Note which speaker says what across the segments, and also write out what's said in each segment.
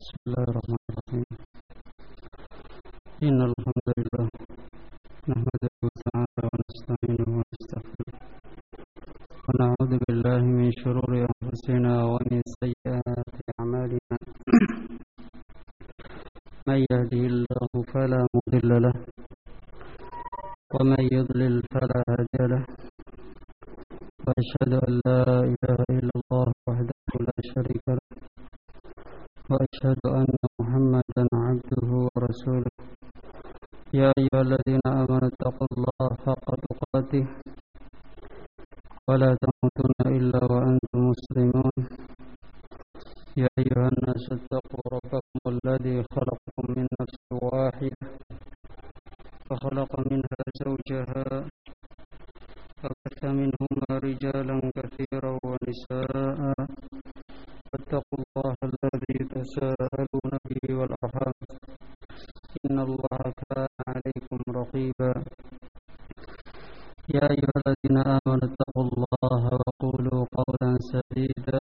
Speaker 1: Bismillahirrahmanirrahim. Innal hamdalillah nahmaduhu ta'ala wa nasta'inuhu wa nastaghfiruh wa na'udzu billahi min shururi anfusina wa min sayyiati a'malina. May yahdihillahu fala mudilla lahu wa may yudlil fala hadiya lahu. Wa asyhadu an la ilaha illallah wahdahu la syarika lahu wa asyhadu anna Muhammadan 'abduhu wa rasuluh. Ya ayyuhalladzina amanu taqullaha haqqa tuqatih wa la tamutunna illa wa antum muslimun. Ya ayyuhan nasu taqu rabbakum alladzi khalaqakum min nafsin wahidah wa khalaqa minha zawjaha wa batha minhuma rijalan katsiran wa nisaa'a. Wattaqullaha alladzi tasaaluna bihi wal arham. Innallaha kana 'alaykum raqiba. Ya ayyuhalladzina amanu taqullaha wa qulu qawlan sadida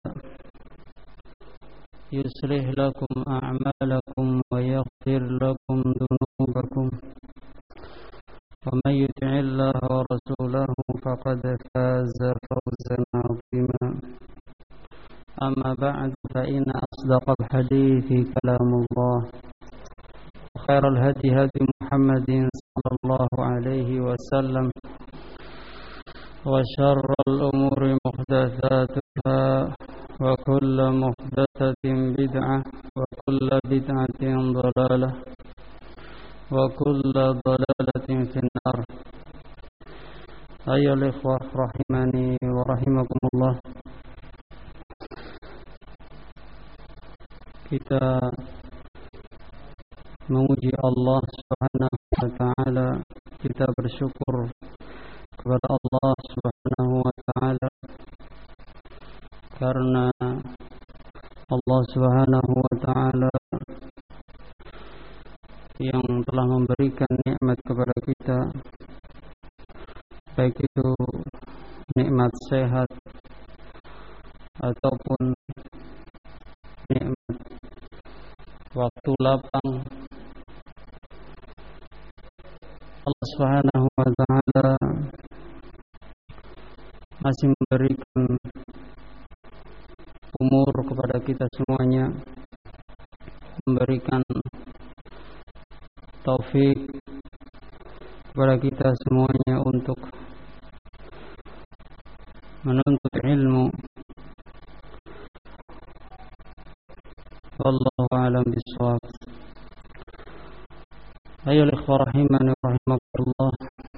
Speaker 1: yuslih lakum a'malakum wa yaghfir lakum dhunubakum. Wa may yuti'illaha wa rasulahu faqad faza fawzan 'azima. Amma ba'du fa inna asdaqal hadithi kalamullah wa khairal hadi hadi Muhammadin sallallahu alaihi wasallam wa syarral umuri muhdatsatuha wa kullu muhdatsatin bid'ah wa kullu bid'atin dhalalah wa kullu dhalalatin finnar. Ayyuhal ikhwah rahimani wa rahimakumullah. Kita memuji Allah Subhanahu wa ta'ala. Kita bersyukur kepada Allah Subhanahu wa ta'ala karena Allah Subhanahu wa ta'ala yang telah memberikan nikmat kepada kita, baik itu nikmat sehat ataupun nikmat waktu lapang. Allah Subhanahu wa ta'ala masih memberikan umur kepada kita semuanya, memberikan taufik kepada kita semuanya untuk menuntut ilmu. Wallahu a'lam bishawab. Ayyuhal ikhwah rahimani wa rahimakumullah.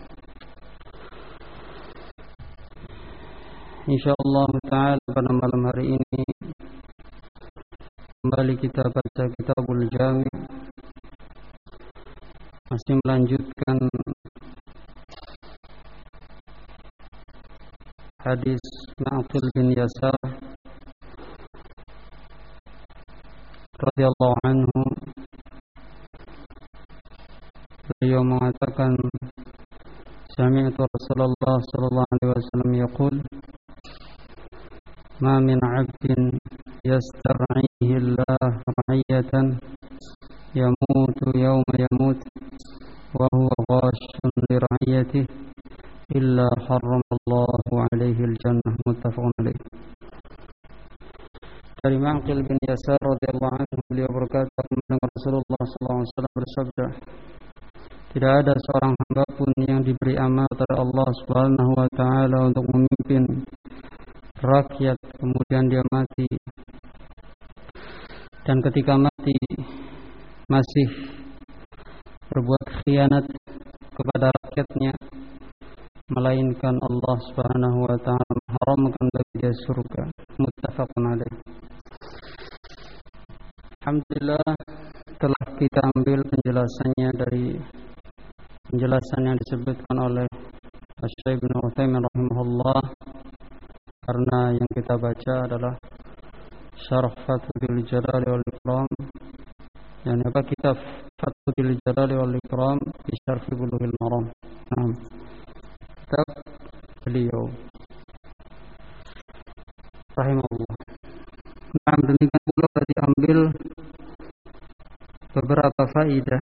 Speaker 1: Insyaallah ta'ala pada malam hari ini kembali kita baca Kitabul Jami', masih melanjutkan hadis Ma'qil bin Yasar radhiyallahu anhu. Beliau mengatakan, sami'tu Rasulullah sallallahu alaihi wasallam yaqul, ma min 'abdin yastar'ihi Allah ra'iyatan yamutu yawma yamut wa huwa ghashun li ra'iyatihi illa harramallahu 'alaihi al-jannah. Muttafaqun alaih. Dari Ma'qil bin Yasar radhiyallahu anhu, beliau berkata, mendengar Rasulullah sallallahu alaihi wasallam bersabda, tidak ada seorang hamba pun yang diberi amanat oleh Allah Subhanahu wa ta'ala untuk memimpin rakyat, kemudian dia mati, dan ketika mati masih berbuat khianat kepada rakyatnya, melainkan Allah Subhanahu wa ta'ala mengharamkan bagi dia surga. Muttafaqun alaih. Alhamdulillah, telah kita ambil penjelasannya dari penjelasan yang disebutkan oleh Syekh Ibnu Utsaimin rahimahullah, karena yang kita baca adalah Syarh Fathul Jalali wal Ikram, yang apa kitab Fathul Jalali wal Ikram di Syarh Bulughul Maram. Nah, kitab beliau rahimahullah. Nah, demikian pula diambil beberapa faedah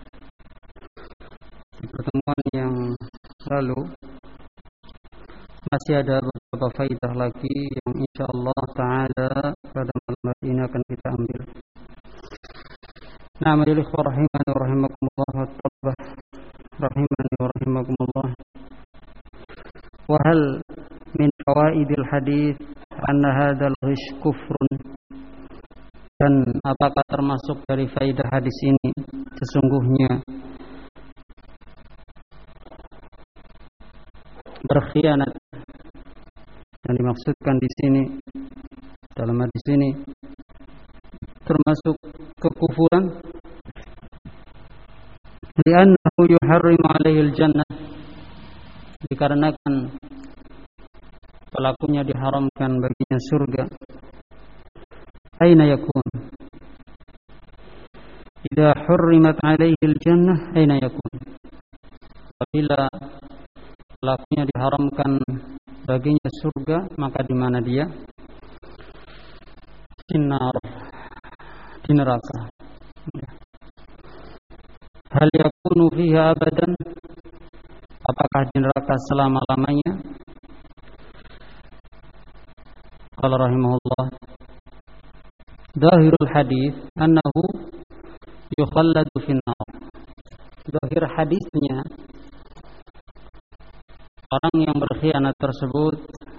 Speaker 1: di pertemuan yang lalu. Masih ada beberapa faedah lagi yang insyaallah ta'ala pada malam hari ini akan kita ambil. Nah, majelis rahimani wa rahimakumullah wa tabbah rahimani wa rahimakumullah. Wa hal min fawaidil hadis anna hadzal ghish kufrun. Dan apakah termasuk dari faedah hadis ini sesungguhnya berkhianat yang dimaksudkan di sini dalam hadis ini termasuk kekufuran, li'annahu yuharrimu 'alaihi al-jannah, dikarenakan pelakunya diharamkan baginya surga. Aina yakun? Idza hurrimat 'alaihi al-jannah aina yakun? Apabila pelakunya diharamkan baginya surga, maka di mana dia? Sinar, di neraka. Hal yakunu fiha abadan? Apakah di neraka selama-lamanya? Qala rahimahullah, zahirul hadis annahu yukhalladu finnar. Zahir hadisnya, orang yang berkhianat tersebut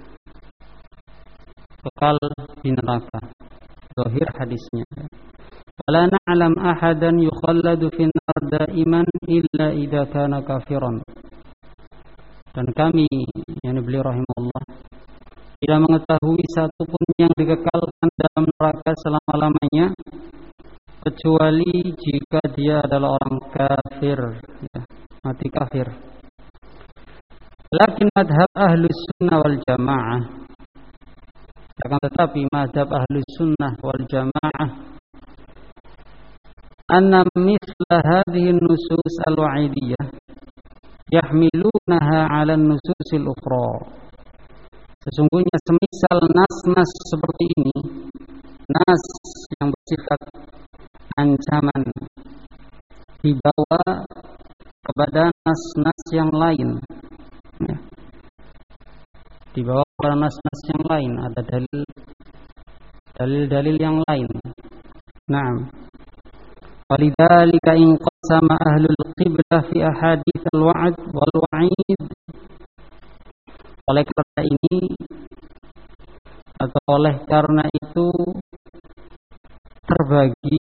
Speaker 1: kekal di neraka. Zahir hadisnya. Wala na'lam ahadan yukhalladu finnar daiman illa idza kana kafiran. Dan kami, yang beliau rahimahullah, tidak mengetahui satupun yang dikekalkan dalam neraka selama-lamanya kecuali jika dia adalah orang kafir, ya, mati kafir. Lakin madhab ahlus sunnah wal jamaah, akan tetapi madhab ahlus sunnah wal jamaah, anna mithla hadhihi nusus al-wa'idiyah yahmilunaha 'ala an-nususil ukhra. Sesungguhnya semisal nas-nas seperti ini, nas yang bersifat ancaman, dibawa kepada nas-nas yang lain, ya. Dibawa kepada nas-nas yang lain, ada dalil-dalil yang lain. Naam. Walidzalika in qasama ahlul qiblah fi ahadits al-wa'd wal wa'id. Oleh karena ini atau oleh karena itu terbagi.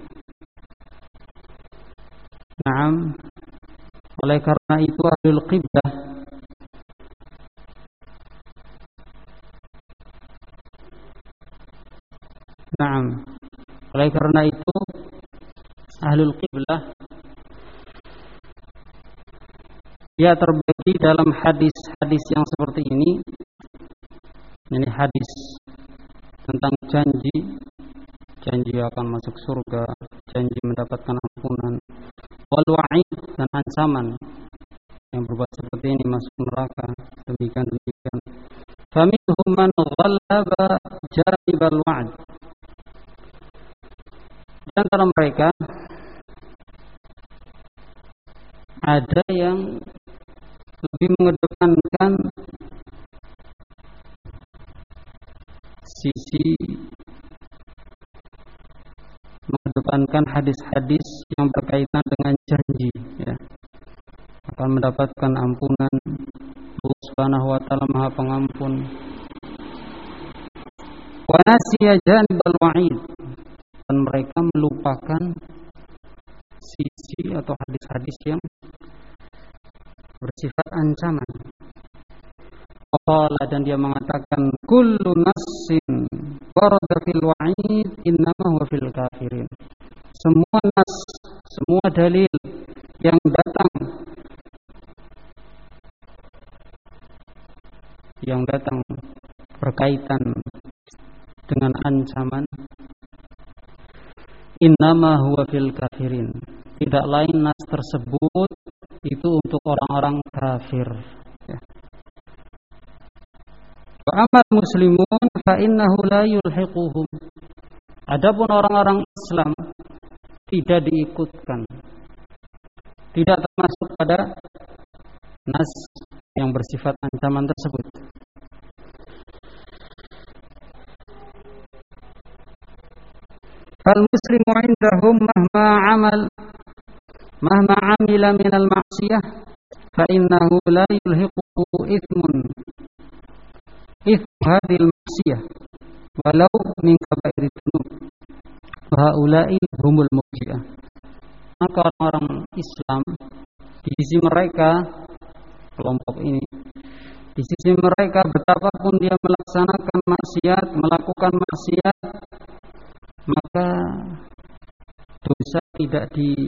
Speaker 1: Naam. Oleh karena itu ahlul qiblah Naam. Oleh karena itu ahlul qiblah dia terbagi dalam hadis-hadis yang seperti ini. Ini hadis tentang janji akan masuk surga, janji mendapatkan ampunan, wal wa'id, dan ancaman yang berbuat seperti ini masuk neraka, demikian. Faminhum man ghallaba janibal wa'd. Di antara mereka ada yang lebih mengedepankan hadis-hadis yang berkaitan dengan janji, ya, akan mendapatkan ampunan. Allah Subhanahu wa taala Maha Pengampun. Wa nasiya janibal wa'id, dan mereka melupakan sisi atau hadis-hadis yang bersifat ancaman. Qala, dan dia mengatakan kullu nassin warada fil wa'id innama huwa fil kafirin. Semua nas, semua dalil yang datang berkaitan dengan ancaman, innama huwa fil kafirin, tidak lain nas tersebut itu untuk orang-orang kafir, ya. Wa amal muslimun fa innahu la yulhiquhum. Adapun orang-orang Islam, tidak diikutkan, tidak termasuk pada nas yang bersifat ancaman tersebut. Fal muslimu indahum mahma amila minal ma'siyah fa innahu la yulhiquhu ithmun hadhil ma'siyah walau min kaba'ir dzunub wa haula'i humul murji'ah. Maka orang-orang Islam di sisi mereka, kelompok ini, di sisi mereka betapapun dia melaksanakan maksiat, melakukan maksiat, maka dosa tidak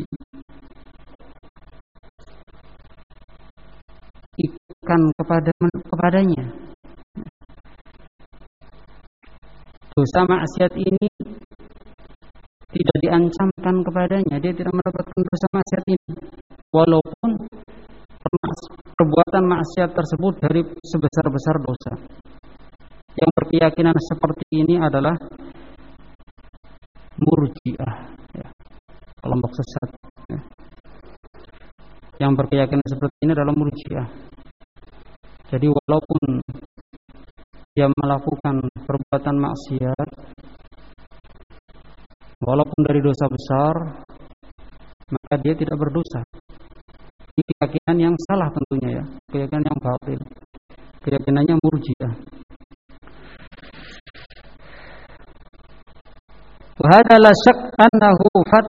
Speaker 1: diikutkan kepadanya. Dosa maksiat ini tidak diancamkan kepadanya, dia tidak mendapatkan dosa maksiat ini, walaupun perbuatan maksiat tersebut dari sebesar-besar dosa. Yang berkeyakinan seperti ini adalah Murji'ah, ya, kelompok sesat. Ya. Yang berkeyakinan seperti ini adalah Murji'ah. Jadi walaupun dia melakukan perbuatan maksiat, walaupun dari dosa besar, maka dia tidak berdosa. Ini keyakinan yang salah tentunya, ya, keyakinan yang batil, keyakinannya Murji'ah. Wa hadza la syak annahu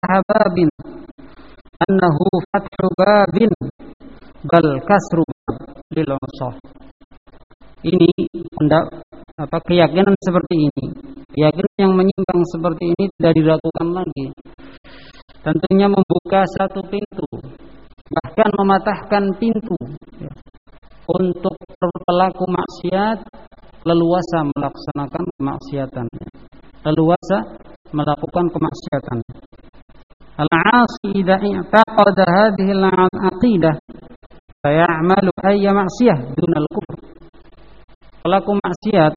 Speaker 1: fathu babin bal kasru lil usah. Ini keyakinan seperti ini, keyakinan yang menyimpang seperti ini tidak diragukan lagi. Tentunya membuka satu pintu, bahkan mematahkan pintu, ya, untuk pelaku maksiat leluasa melaksanakan kemaksiatan, leluasa melakukan kemaksiatan. Al-'asi idza i'taqada hadhihi al-'aqidah fay'amalu ayya ma'siyah dunal kufr. Pelaku maksiat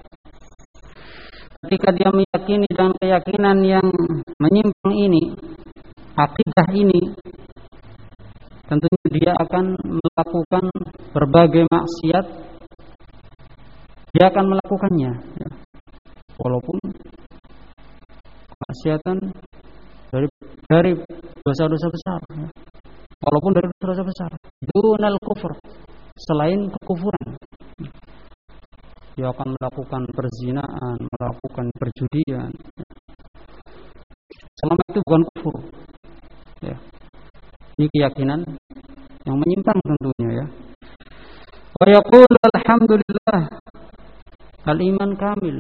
Speaker 1: ketika dia meyakini dengan keyakinan yang menyimpang ini, akidah ini, tentunya dia akan melakukan berbagai maksiat, dia akan melakukannya, ya, walaupun maksiatan dari dosa-dosa besar, ya, walaupun dari dosa besar, dunal kufur, selain kekufuran. Dia akan melakukan perzinaan, melakukan perjudian, selama itu bukan kufur, ya. Ini keyakinan yang menyimpang tentunya, ya. Wa yaqulu alhamdulillah al-iman kamil.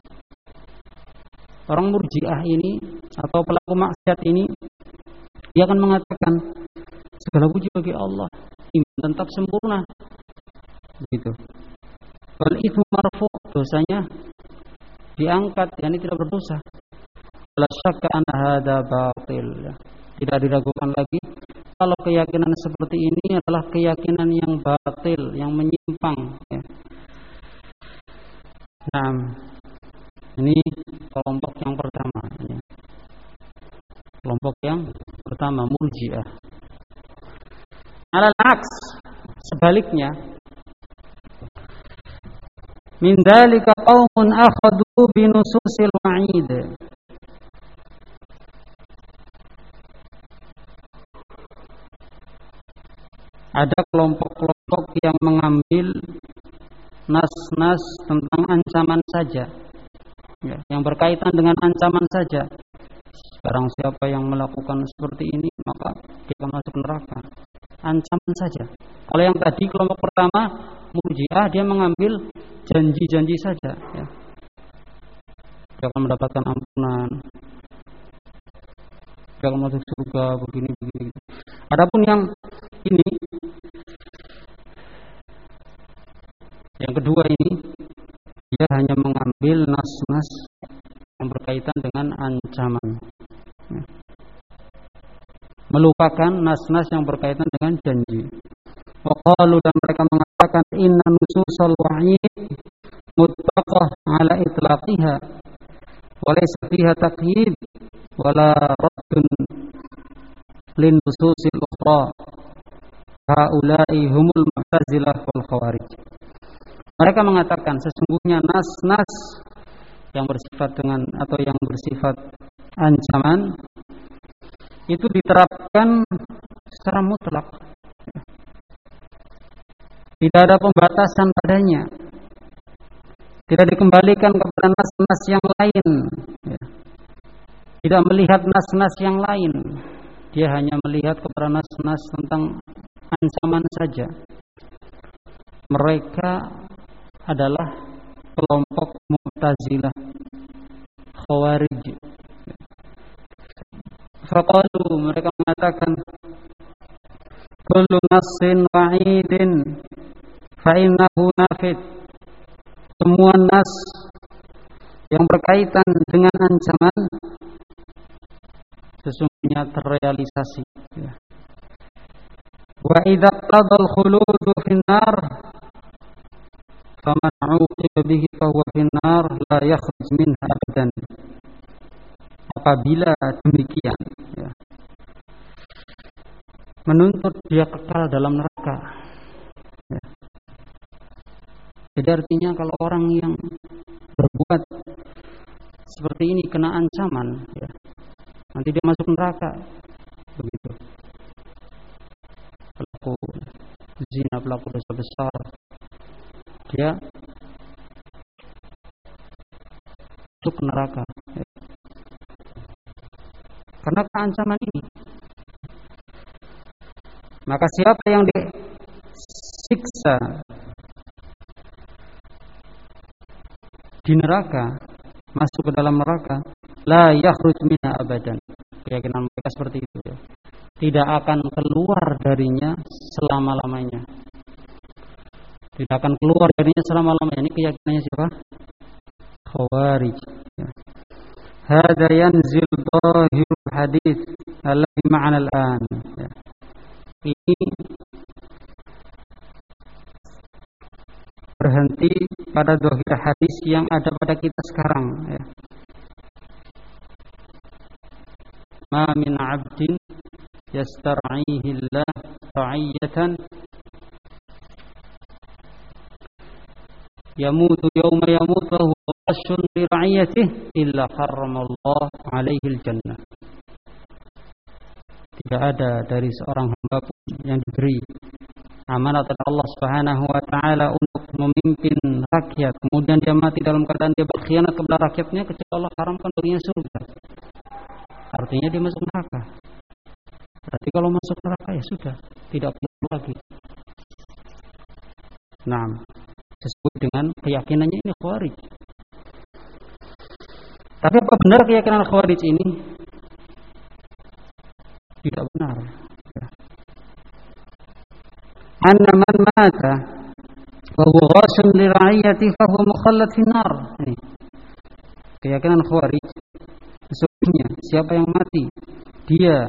Speaker 1: Orang Murji'ah ini atau pelaku maksiat ini, dia akan mengatakan segala puji bagi Allah, iman tetap sempurna, begitu. Wal itsmu marfu', dosanya diangkat, yakni tidak berdosa. La syakka anna hadza batil, ya. Tidak diragukan lagi kalau keyakinan seperti ini adalah keyakinan yang batil, yang menyimpang, ya. Nah, ini kelompok yang pertama, ya. Kelompok yang pertama, Murji'ah. Alal aks, sebaliknya, min dzalika qaumun akhadhu bi nususil wa'id. Ada kelompok-kelompok yang mengambil nas-nas tentang ancaman saja, ya, yang berkaitan dengan ancaman saja. Barang siapa yang melakukan seperti ini, maka dia akan masuk neraka. Ancaman saja. Kalau yang tadi kelompok pertama Murji'ah, dia mengambil janji-janji saja, ya. Dia akan mendapatkan ampunan, dia akan masuk surga, begini. Adapun yang ini, yang kedua ini, dia hanya mengambil nas-nas yang berkaitan dengan ancaman, ya. Melupakan nas-nas yang berkaitan dengan janji. Waqalu, dan mereka mengatakan inna nususal wa'id mutlaqah ala itlaqiha wa laysa fiha taqyid wala radd raddun lin nususil ukhra. Haula'i humul Mu'tazilah wal Khawarij. Mereka mengatakan sesungguhnya nas-nas yang bersifat dengan atau yang bersifat ancaman itu diterapkan secara mutlak. Tidak ada pembatasan padanya. Tidak dikembalikan kepada nas-nas yang lain. Tidak melihat nas-nas yang lain. Dia hanya melihat kepada nas-nas tentang ancaman saja. Mereka adalah kelompok Mu'tazilah, Khawarij. Faqalu, mereka mengatakan kullu nassin wa'idin fa'innahu nafid. Semua nas yang berkaitan dengan ancaman sesungguhnya terrealisasi. Wa idza qadal khuludu fin nar faman 'uqiba bihi fa huwa fin nar la yakhruj minha abadan. Apabila demikian, menuntut dia kekal dalam neraka. Jadi artinya kalau orang yang berbuat seperti ini kena ancaman, nanti dia masuk neraka. Begitu. Pelaku zina, pelaku dosa besar, dia masuk neraka. Karena ancaman ini. Maka siapa yang disiksa di neraka, masuk ke dalam neraka, la yakhruj minha abadan. Keyakinan mereka seperti itu, Tidak akan keluar darinya selama-lamanya. Tidak akan keluar darinya selama-lamanya. Ini keyakinannya siapa? Khawarij. Hada yanzil dhahirul hadis alladhi ma'ana al-an. Ini berhenti pada dhahir hadis yang ada pada kita sekarang. Ma min 'abdin yastar'ihi Allah ra'iyatan yamutu yawma yamut wa huwa ghashun li ra'iyatihi illa harramallahu 'alaihi al-jannah. Tidak ada dari seorang hamba pun yang diberi amanat oleh Allah Subhanahu wa taala untuk memimpin rakyat, kemudian dia mati dalam keadaan dia berkhianat kepada rakyatnya, kecuali Allah haramkan baginya surga. Artinya dia masuk neraka. Berarti kalau masuk neraka ya sudah, tidak perlu lagi. Nah, sesuai dengan keyakinannya ini Khawarij. Tapi apa benar keyakinan Khawarij ini? Tidak benar. Anna man mata wa huwa ghashun li ra'iyati fa huwa mukhallad fi nar. Keyakinan Khawarij, sesungguhnya siapa yang mati dia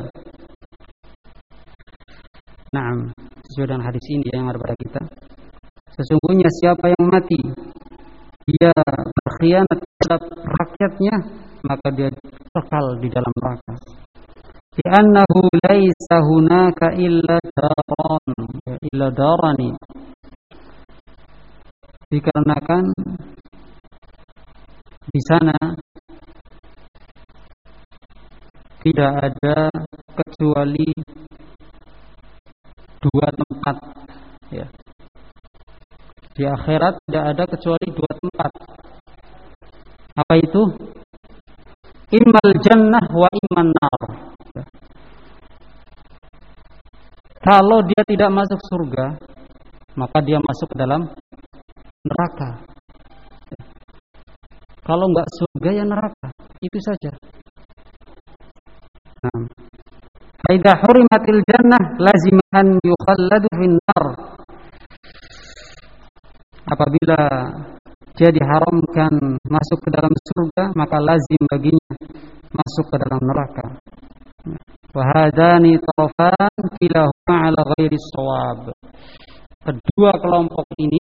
Speaker 1: sesuai dengan hadis ini yang ada pada kita. Sesungguhnya siapa yang mati dia berkhianat terhadap rakyatnya, maka dia kekal di dalam neraka. Li'annahu laisa hunaka illa darani. Dikarenakan di sana tidak ada kecuali dua tempat. Di akhirat tidak ada kecuali dua tempat. Apa itu? Immal jannah wa imman nar. Kalau dia tidak masuk surga, maka dia masuk ke dalam neraka. Kalau enggak surga ya neraka, itu saja. Faida hurimatil jannah lazim an yukhalladu fin nar. Apabila dia diharamkan masuk ke dalam surga, maka lazim baginya masuk ke dalam neraka. Wa hadani tarafan kilahuma ala ghairi shawab. Kedua kelompok ini,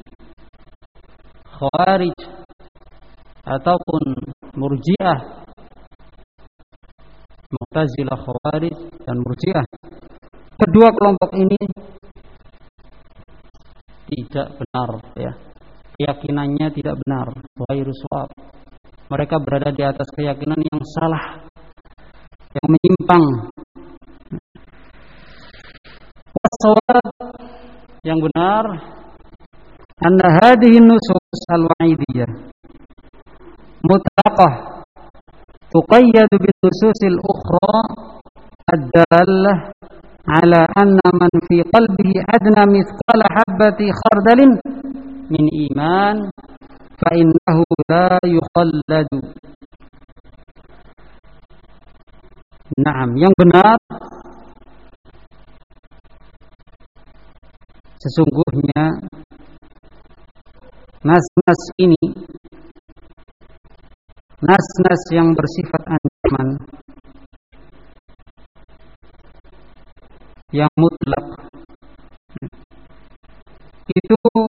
Speaker 1: Khawarij ataupun Murji'ah, Mu'tazilah, Khawarij, dan Murji'ah. Kedua kelompok ini tidak benar, ya. Keyakinannya tidak benar, ghairu shawab. Mereka berada di atas keyakinan yang salah, yang menyimpang. Shawab yang benar, anna hadhihi nusus al-wa'idiyah mutlaqah tuqayyadu bin nususil ukhra ad-dallah ala anna man fi qalbihi adna mithqala habbati khardalin min iman fa innahu la yukhalladu. Naam, yang benar, sesungguhnya nas-nas ini, nas-nas yang bersifat ancaman, yang mutlak, itu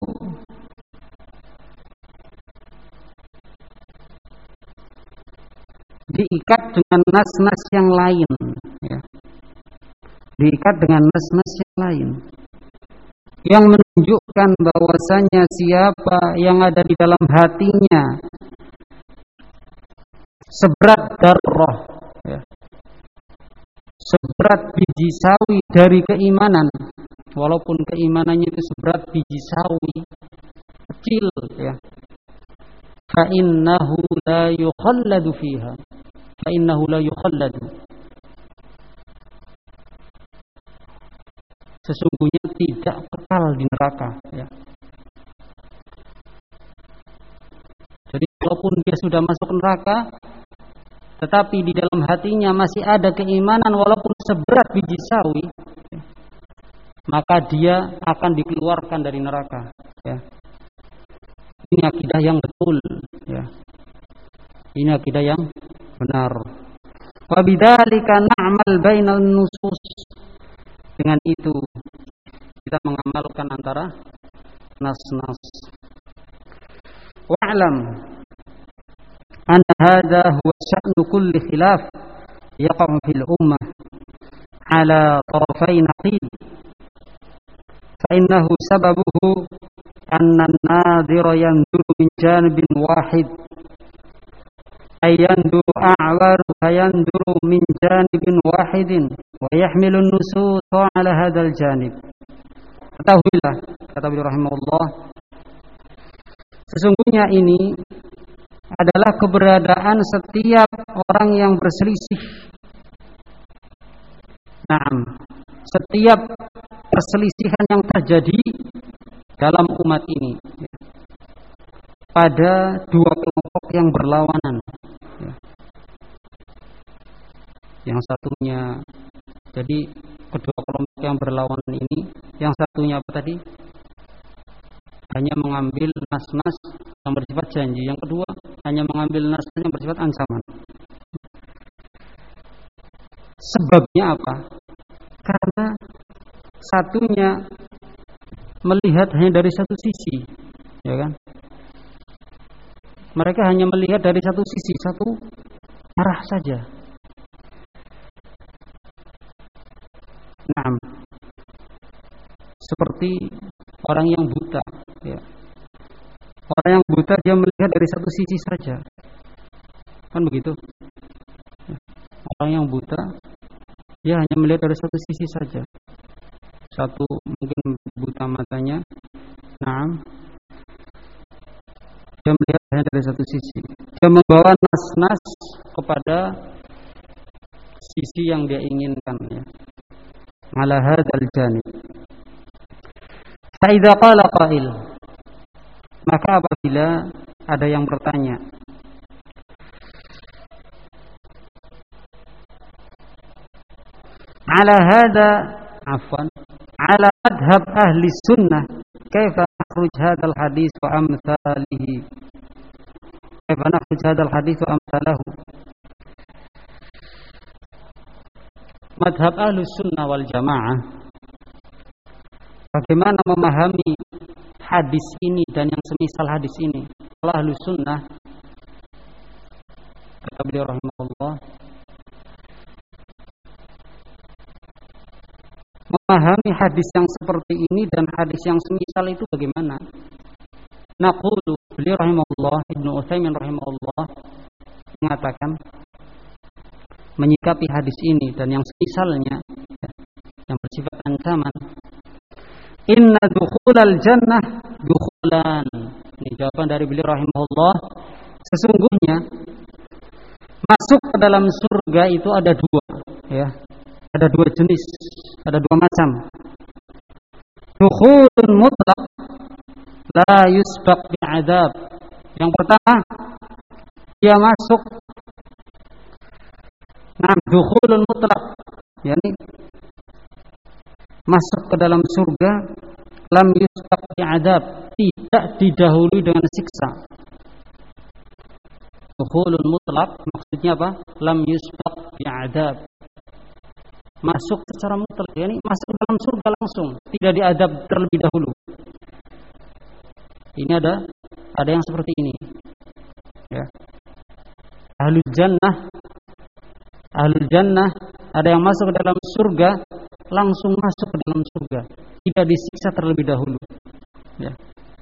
Speaker 1: diikat dengan nas-nas yang lain, ya. Diikat dengan nas-nas yang lain yang menunjukkan bahwasanya siapa yang ada di dalam hatinya seberat darah, ya, seberat biji sawi dari keimanan, walaupun keimanannya itu seberat biji sawi kecil, ya, fa innahu la yukhalladu fiha, fa innahu la yukhalladu, sesungguhnya tidak kekal di neraka, ya. Jadi walaupun dia sudah masuk neraka, tetapi di dalam hatinya masih ada keimanan walaupun seberat biji sawi, ya, maka dia akan dikeluarkan dari neraka, ya. Ini akidah yang betul, ya. Ini akidah yang benar. Wa bidzalika na'mal bainal nusus. Dengan itu kita mengamalkan antara nas-nas. Wa'lam anna hadha huwa sya'nu kulli khilaf yaqa'u fil ummah ala tarafay naqid fa innahu sababuhu anna an-nadhira yanzuru min janibin wahid ay yanzuru a'war fayanzuru min janibin wahidin wa yahmilu an-nusus ala hadzal janib. Ketahuilah, kata beliau rahimahullah, sesungguhnya ini adalah keberadaan setiap orang yang berselisih. Naam, setiap perselisihan yang terjadi dalam umat ini, ya, pada dua kelompok yang berlawanan, ya. Yang satunya, jadi kedua kelompok yang berlawanan ini, yang satunya apa tadi? Hanya mengambil nas-nas yang bersifat janji. Yang kedua hanya mengambil nas-nas yang bersifat ancaman. Sebabnya apa? Karena satunya melihat hanya dari satu sisi, ya kan? Mereka hanya melihat dari satu sisi, satu arah saja. Nah, seperti orang yang buta, ya. Orang yang buta dia melihat dari satu sisi saja, kan begitu? Orang yang buta dia hanya melihat dari satu sisi saja. Satu mungkin buta matanya, nah, dia melihat hanya dari satu sisi. Dia membawa nas-nas kepada sisi yang dia inginkan, ya. Ala hadzal janib. Fa idza qala qail, maka apabila ada yang bertanya, ala hadza afwan ala madhhab ahli sunnah kaifa nakhruj hadzal hadis wa amsalihi, kaifa nakhruj hadzal hadis wa amsalahu. Madhab ahli sunnah wal jamaah, bagaimana memahami hadis ini dan yang semisal hadis ini. Kalau ahli sunnah, kata beliau rahimahullah, memahami hadis yang seperti ini dan hadis yang semisal itu bagaimana? Naqulu, beliau rahimahullah, Ibnu Utsaimin rahimahullah mengatakan menyikapi hadis ini dan yang semisalnya yang bersifat ancaman. Inna dukhulal jannah dukhulan. Ini jawaban dari beliau rahimahullah. Sesungguhnya masuk ke dalam surga itu ada dua, ya. Ada dua jenis, ada dua macam. Dukhulun mutlaq la yusbaq bi'adzab. Yang pertama, dia masuk dukhulun mutlaq, yakni masuk ke dalam surga lam yusbaq bi'adzab, tidak didahului dengan siksa. Dukhulun mutlaq maksudnya apa? Lam yusbaq bi'adzab. Masuk secara mutlak, yakni masuk dalam surga langsung, tidak diadab terlebih dahulu. Ini ada yang seperti ini. Ya. Ahlul jannah ada yang masuk ke dalam surga, langsung masuk ke dalam surga, tidak disiksa terlebih dahulu. Ya.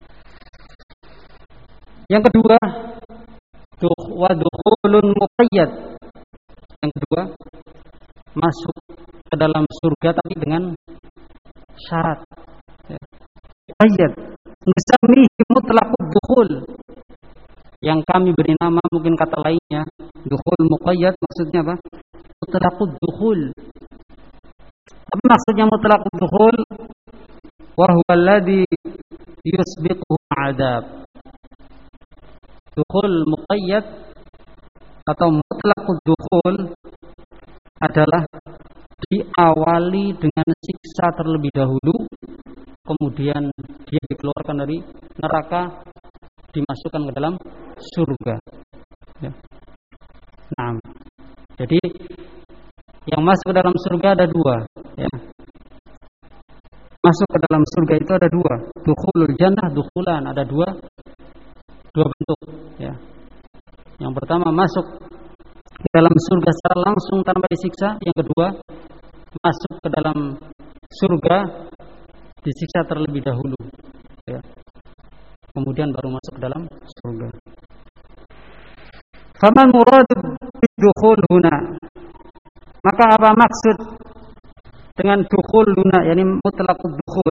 Speaker 1: Yang kedua, wa dukhulun muqayyad. Yang kedua, masuk ke dalam surga tapi dengan syarat. Muqayyad, nusamihi mutlaqud dukhul. Yang kami beri nama mungkin kata lainnya dukhul muqayyad, maksudnya apa? Mutlaqud dukhul. Apa maksudnya mutlaqud dukhul? Wa huwa alladhi yusbiquhu adab. Dukhul muqayyad atau mutlaqud dukhul adalah diawali dengan siksa terlebih dahulu, kemudian dia dikeluarkan dari neraka, dimasukkan ke dalam surga. Ya. Nah, jadi yang masuk ke dalam surga ada dua. Ya. Masuk ke dalam surga itu ada dua. Dukhulul jannah, dukhulan, ada dua bentuk. Ya. Yang pertama masuk ke dalam surga secara langsung tanpa disiksa. Yang kedua, masuk ke dalam surga disiksa terlebih dahulu, ya. Kemudian baru masuk ke dalam surga. Faman muradu bidukhul huna, maka apa maksud dengan dukhul huna, yakni mutlaqud dukhul?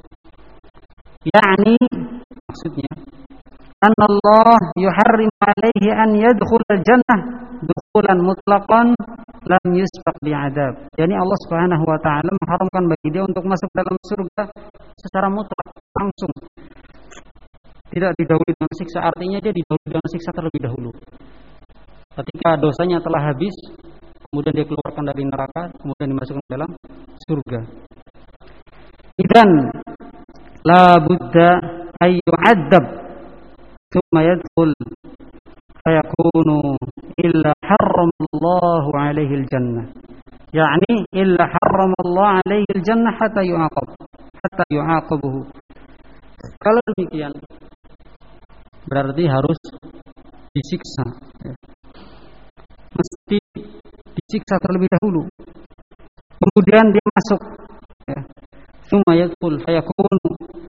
Speaker 1: Yakni maksudnya anna Allah yuharrim alaihi an yadkhulal jannah dukhulan mutlaqan lam yusbaq bi'adzab. Yani Allah Subhanahu wa taala mengharamkan bagi dia untuk masuk dalam surga secara mutlak, langsung. Tidak didahului dengan siksa, artinya dia didahului dengan siksa terlebih dahulu. Ketika dosanya telah habis, kemudian dia keluarkan dari neraka, kemudian dimasukkan ke dalam surga. Idzan la budda ay yu'adzab thumma yadkhul fayakunu illa harramallahu alaihi al-jannah. Yani illa harramallahu alaihi al-jannah hatta yu'aqabuhu. Kalau demikian berarti harus disiksa, ya. Mesti disiksa terlebih dahulu, kemudian dia masuk, ya. Tsumma yadkhul fayakunu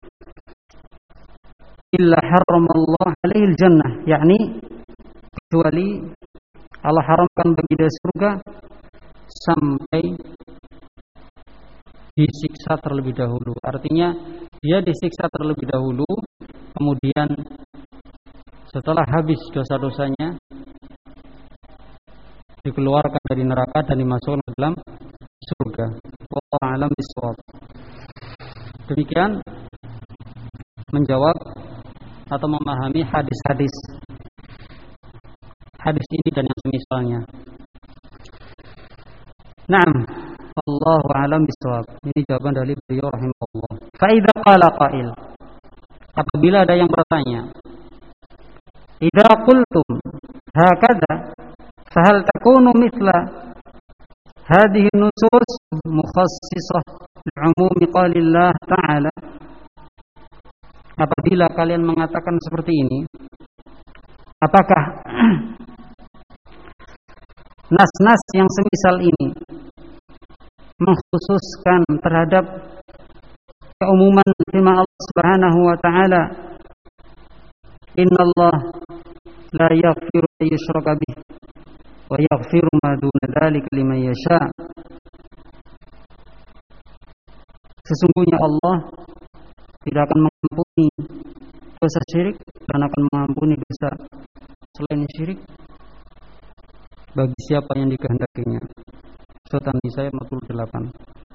Speaker 1: illa harramallahu alaihi al-jannah, yakni kecuali Allah haramkan bagi dia surga sampai disiksa terlebih dahulu. Artinya dia disiksa terlebih dahulu, kemudian setelah habis dosa-dosanya dikeluarkan dari neraka dan dimasukkan ke dalam surga. Wallahu a'lam bishawab. Demikian menjawab atau memahami hadis-hadis ini dan yang semisalnya. Naam, wallahu a'lam bishawab. Ini jawaban dari beliau rahimahullah. Fa idza qala qail, apabila ada yang bertanya, idza qultum hakadha fahal takunu mithla hadhihi nusus mukhassisah li'umumi qalillah ta'ala. Apabila kalian mengatakan seperti ini, apakah nas-nas yang semisal ini mengkhususkan terhadap keumuman firman Allah Subhanahu wa taala, "Innallah la yaghfiru an yushraka bih wa yaghfiru ma duna dzalika liman yasha." Sesungguhnya Allah tidak akan mengampuni dosa syirik dan akan mengampuni dosa selain syirik bagi siapa yang dikehendakinya. Surat An-Nisa ayat 48.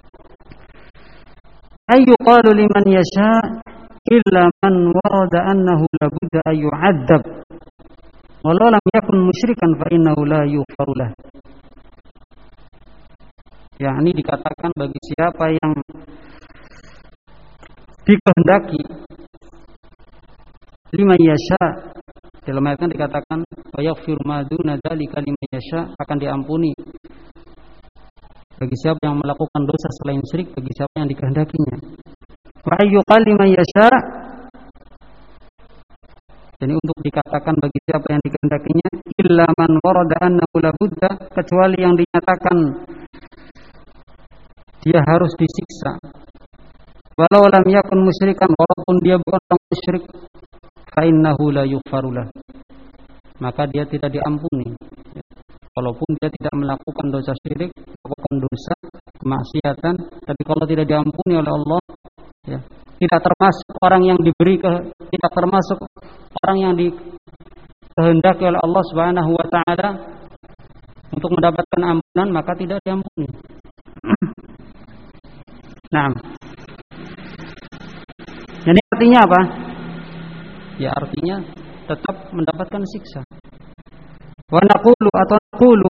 Speaker 1: Ayyuqalu liman yasha illa man warada annahu la budda ay yu'adzab walau lam yakun musyrikan fa innahu la yughfaru lah. Yakni dikatakan bagi siapa yang dikehendaki, liman yasha, dalam ayat kan dikatakan wa yaghfiru ma duna dzalika liman yasha, akan diampuni bagi siapa yang melakukan dosa selain syirik bagi siapa yang dikehendakinya. Wa ayyuqal liman yasha, jadi untuk dikatakan bagi siapa yang dikehendakinya, illa man warada annahu la budda, kecuali yang dinyatakan dia harus disiksa walau lam yakun musyrikan, walaupun dia bukan orang musyrik, fa innahu la yughfarulah, maka dia tidak diampuni walaupun dia tidak melakukan dosa syirik, melakukan dosa kemaksiatan, tapi kalau tidak diampuni oleh Allah, ya, tidak termasuk orang yang tidak termasuk orang yang dikehendaki oleh Allah Subhanahu wa taala untuk mendapatkan ampunan, maka tidak diampuni. Nah, ini artinya apa? Ya artinya tetap mendapatkan siksa. Wa naqulu atau naqulu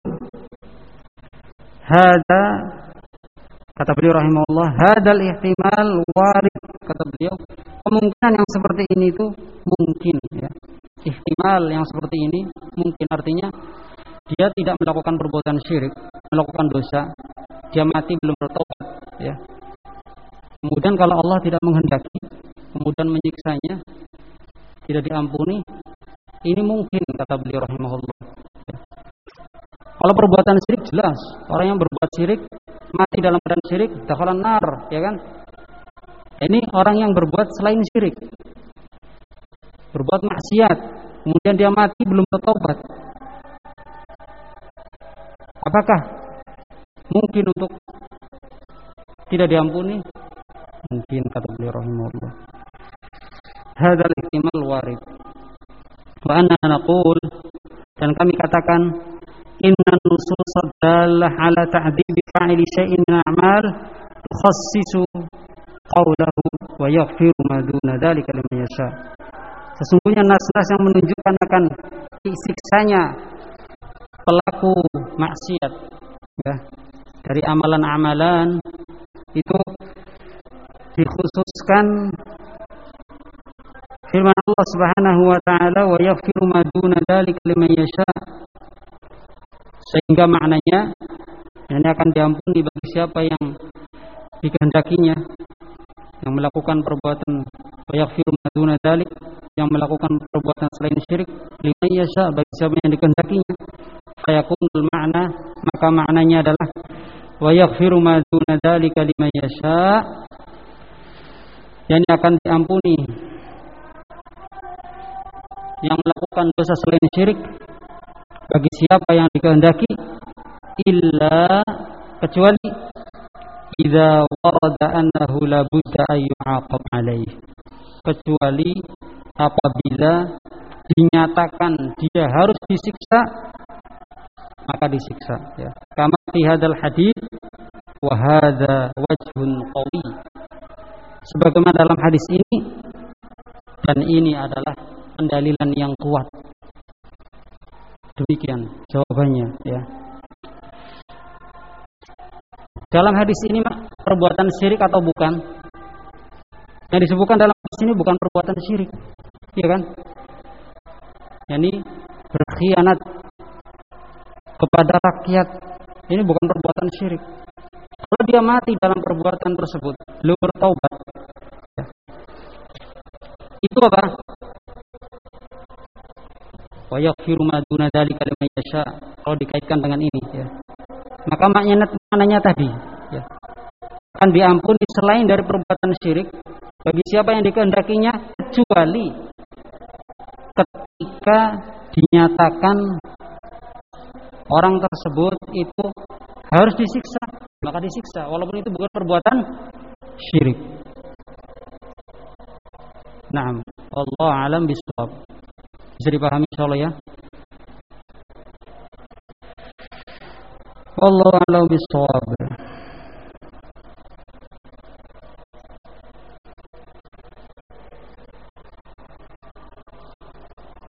Speaker 1: hada, kata beliau rahimahullah, hadal ihtimal warid, kata beliau, kemungkinan yang seperti ini itu mungkin, ya. Ihtimal yang seperti ini mungkin, artinya dia tidak melakukan perbuatan syirik, melakukan dosa, dia mati belum bertobat, ya. Kemudian kalau Allah tidak menghendaki, kemudian menyiksanya, tidak diampuni, ini mungkin, kata beliau rahimahullah. Ya. Kalau perbuatan syirik jelas, orang yang berbuat syirik mati dalam keadaan syirik, dakhalan nar, ya kan? Ini orang yang berbuat selain syirik, berbuat maksiat, kemudian dia mati belum bertobat. Apakah mungkin untuk tidak diampuni? Mungkin, kata beliau rahimahullah. Hadzal ihtimal warid. Wa anna naqul, dan kami katakan, inna nusus dallah ala ta'dibi fa'ili syai'in min a'mal tukhassisu qawlahu wa yaghfiru ma duna dzalika liman yasha. Sesungguhnya nas-nas yang menunjukkan akan siksanya pelaku maksiat, ya, dari amalan-amalan itu dikhususkan firman Allah Subhanahu wa taala, wa yaghfiru ma duna dzalika liman yasha, sehingga maknanya ini akan diampuni bagi siapa yang dikehendakinya, yang melakukan perbuatan, wa yaghfiru ma duna dzalik, yang melakukan perbuatan selain syirik, liman yasha, bagi siapa yang dikehendakinya. Fayakunul makna, maka maknanya adalah wa yaghfiru ma duna dzalika liman yasha, yang akan diampuni yang melakukan dosa selain syirik bagi siapa yang dikehendaki, illa, kecuali idza warada annahu la budda ay yu'aqab alaih, kecuali apabila dinyatakan dia harus disiksa, maka disiksa, ya. Kama fi hadzal hadits wa hadza wajhun qawi, sebagaimana dalam hadis ini, dan ini adalah pendalilan yang kuat. Demikian jawabannya, ya. Dalam hadis ini perbuatan syirik atau bukan? Yang disebutkan dalam hadis ini bukan perbuatan syirik, ya kan? Yani berkhianat kepada rakyat, ini bukan perbuatan syirik. Kalau dia mati dalam perbuatan tersebut, belum bertaubat, ya, itu apa? Wa yaghfiru ma duna dzalika liman yasha, kalau dikaitkan dengan ini, ya. Maka maknanya tadi, ya, akan diampuni selain dari perbuatan syirik bagi siapa yang dikehendakinya, kecuali ketika dinyatakan orang tersebut itu harus disiksa, maka disiksa walaupun itu bukan perbuatan syirik. Naam, wallahu a'lam bishawab. Bisa dipahami insyaallah ya. Wallahu a'lam bishawab.